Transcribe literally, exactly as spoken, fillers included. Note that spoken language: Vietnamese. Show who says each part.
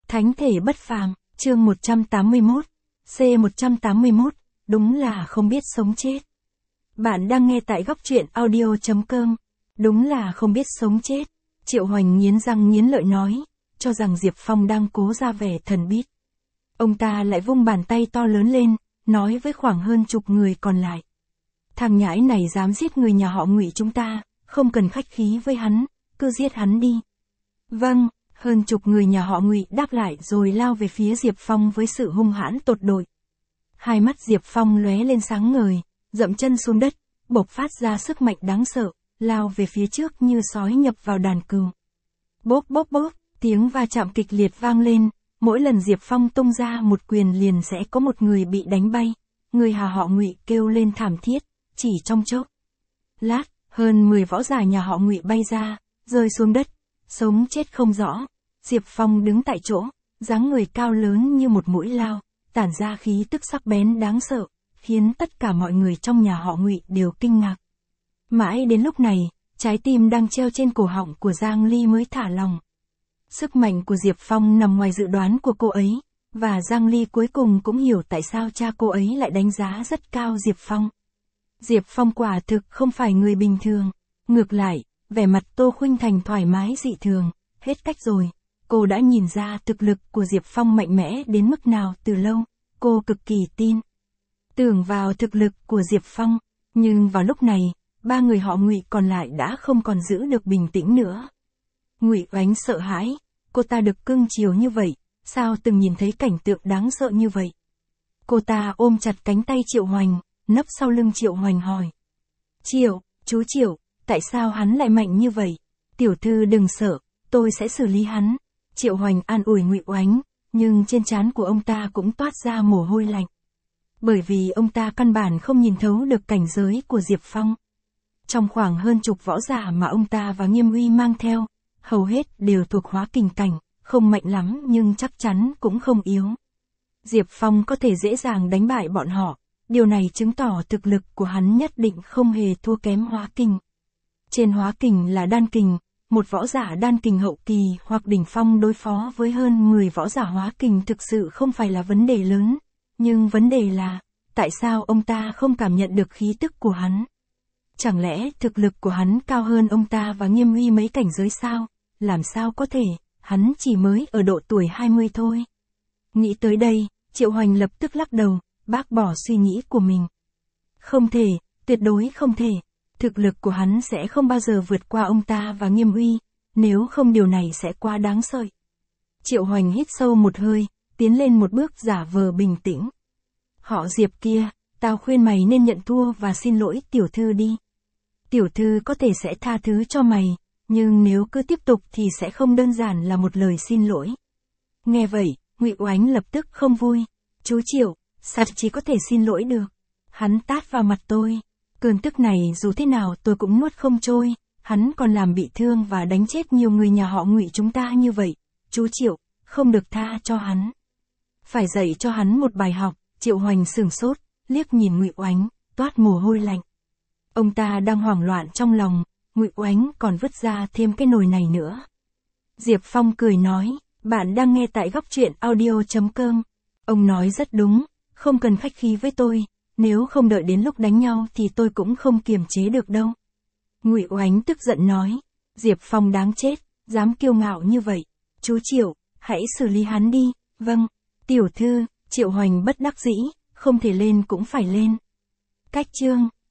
Speaker 1: Thánh thể bất phàm, chương một trăm tám mươi mốt, C một trăm tám mươi mốt, đúng là không biết sống chết. Bạn đang nghe tại góc truyện audio chấm com, đúng là không biết sống chết. Triệu Hoành nghiến răng nghiến lợi nói, cho rằng Diệp Phong đang cố ra vẻ thần bí. Ông ta lại vung bàn tay to lớn lên, nói với khoảng hơn chục người còn lại. Thằng nhãi này dám giết người nhà họ Ngụy chúng ta, không cần khách khí với hắn, cứ giết hắn đi. Vâng, hơn chục người nhà họ Ngụy đáp lại rồi lao về phía Diệp Phong với sự hung hãn tột độ. Hai mắt Diệp Phong lóe lên sáng ngời, dậm chân xuống đất, bộc phát ra sức mạnh đáng sợ, lao về phía trước như sói nhập vào đàn cừu. Bốp bốp bốp, tiếng va chạm kịch liệt vang lên, mỗi lần Diệp Phong tung ra một quyền liền sẽ có một người bị đánh bay, người nhà họ Ngụy kêu lên thảm thiết, chỉ trong chốc lát, hơn mười võ giả nhà họ Ngụy bay ra, rơi xuống đất, sống chết không rõ. Diệp Phong đứng tại chỗ, dáng người cao lớn như một mũi lao, tản ra khí tức sắc bén đáng sợ, khiến tất cả mọi người trong nhà họ Ngụy đều kinh ngạc. Mãi đến lúc này, trái tim đang treo trên cổ họng của Giang Ly mới thả lòng. Sức mạnh của Diệp Phong nằm ngoài dự đoán của cô ấy, và Giang Ly cuối cùng cũng hiểu tại sao cha cô ấy lại đánh giá rất cao Diệp Phong. Diệp Phong quả thực không phải người bình thường, ngược lại, vẻ mặt Tô Khuynh Thành thoải mái dị thường, hết cách rồi, cô đã nhìn ra thực lực của Diệp Phong mạnh mẽ đến mức nào từ lâu, cô cực kỳ tin tưởng vào thực lực của Diệp Phong, nhưng vào lúc này, ba người họ Ngụy còn lại đã không còn giữ được bình tĩnh nữa. Ngụy Oánh sợ hãi, cô ta được cưng chiều như vậy, sao từng nhìn thấy cảnh tượng đáng sợ như vậy. Cô ta ôm chặt cánh tay Triệu Hoành, nấp sau lưng Triệu Hoành hỏi. Triệu, chú Triệu, tại sao hắn lại mạnh như vậy? Tiểu thư đừng sợ, tôi sẽ xử lý hắn. Triệu Hoành an ủi Ngụy Oánh, nhưng trên trán của ông ta cũng toát ra mồ hôi lạnh. Bởi vì ông ta căn bản không nhìn thấu được cảnh giới của Diệp Phong. Trong khoảng hơn chục võ giả mà ông ta và Nghiêm Uy mang theo, hầu hết đều thuộc hóa kình cảnh, không mạnh lắm nhưng chắc chắn cũng không yếu. Diệp Phong có thể dễ dàng đánh bại bọn họ, điều này chứng tỏ thực lực của hắn nhất định không hề thua kém hóa kình. Trên hóa kình là đan kình, một võ giả đan kình hậu kỳ hoặc đỉnh phong đối phó với hơn mười võ giả hóa kình thực sự không phải là vấn đề lớn, nhưng vấn đề là, tại sao ông ta không cảm nhận được khí tức của hắn? Chẳng lẽ thực lực của hắn cao hơn ông ta và Nghiêm Uy mấy cảnh giới sao? Làm sao có thể, hắn chỉ mới ở độ tuổi hai mươi thôi. Nghĩ tới đây, Triệu Hoành lập tức lắc đầu, bác bỏ suy nghĩ của mình. Không thể, tuyệt đối không thể. Thực lực của hắn sẽ không bao giờ vượt qua ông ta và Nghiêm Uy, nếu không điều này sẽ quá đáng sợ. Triệu Hoành hít sâu một hơi, tiến lên một bước giả vờ bình tĩnh. Họ Diệp kia, tao khuyên mày nên nhận thua và xin lỗi tiểu thư đi. Tiểu thư có thể sẽ tha thứ cho mày, nhưng nếu cứ tiếp tục thì sẽ không đơn giản là một lời xin lỗi. Nghe vậy, Ngụy Oánh lập tức không vui. Chú Triệu, sao chỉ có thể xin lỗi được? Hắn tát vào mặt tôi. Cơn tức này dù thế nào tôi cũng nuốt không trôi, hắn còn làm bị thương và đánh chết nhiều người nhà họ Ngụy chúng ta như vậy. Chú Triệu, không được tha cho hắn. Phải dạy cho hắn một bài học. Triệu Hoành sửng sốt, liếc nhìn Ngụy Oánh, toát mồ hôi lạnh. Ông ta đang hoảng loạn trong lòng, Ngụy Oánh còn vứt ra thêm cái nồi này nữa. Diệp Phong cười nói, bạn đang nghe tại góc truyện audio chấm com. Ông nói rất đúng, không cần khách khí với tôi, nếu không đợi đến lúc đánh nhau thì tôi cũng không kiềm chế được đâu. Ngụy Oánh tức giận nói, Diệp Phong đáng chết, dám kiêu ngạo như vậy. Chú Triệu, hãy xử lý hắn đi. Vâng, tiểu thư. Triệu Hoành bất đắc dĩ, không thể lên cũng phải lên. Cách chương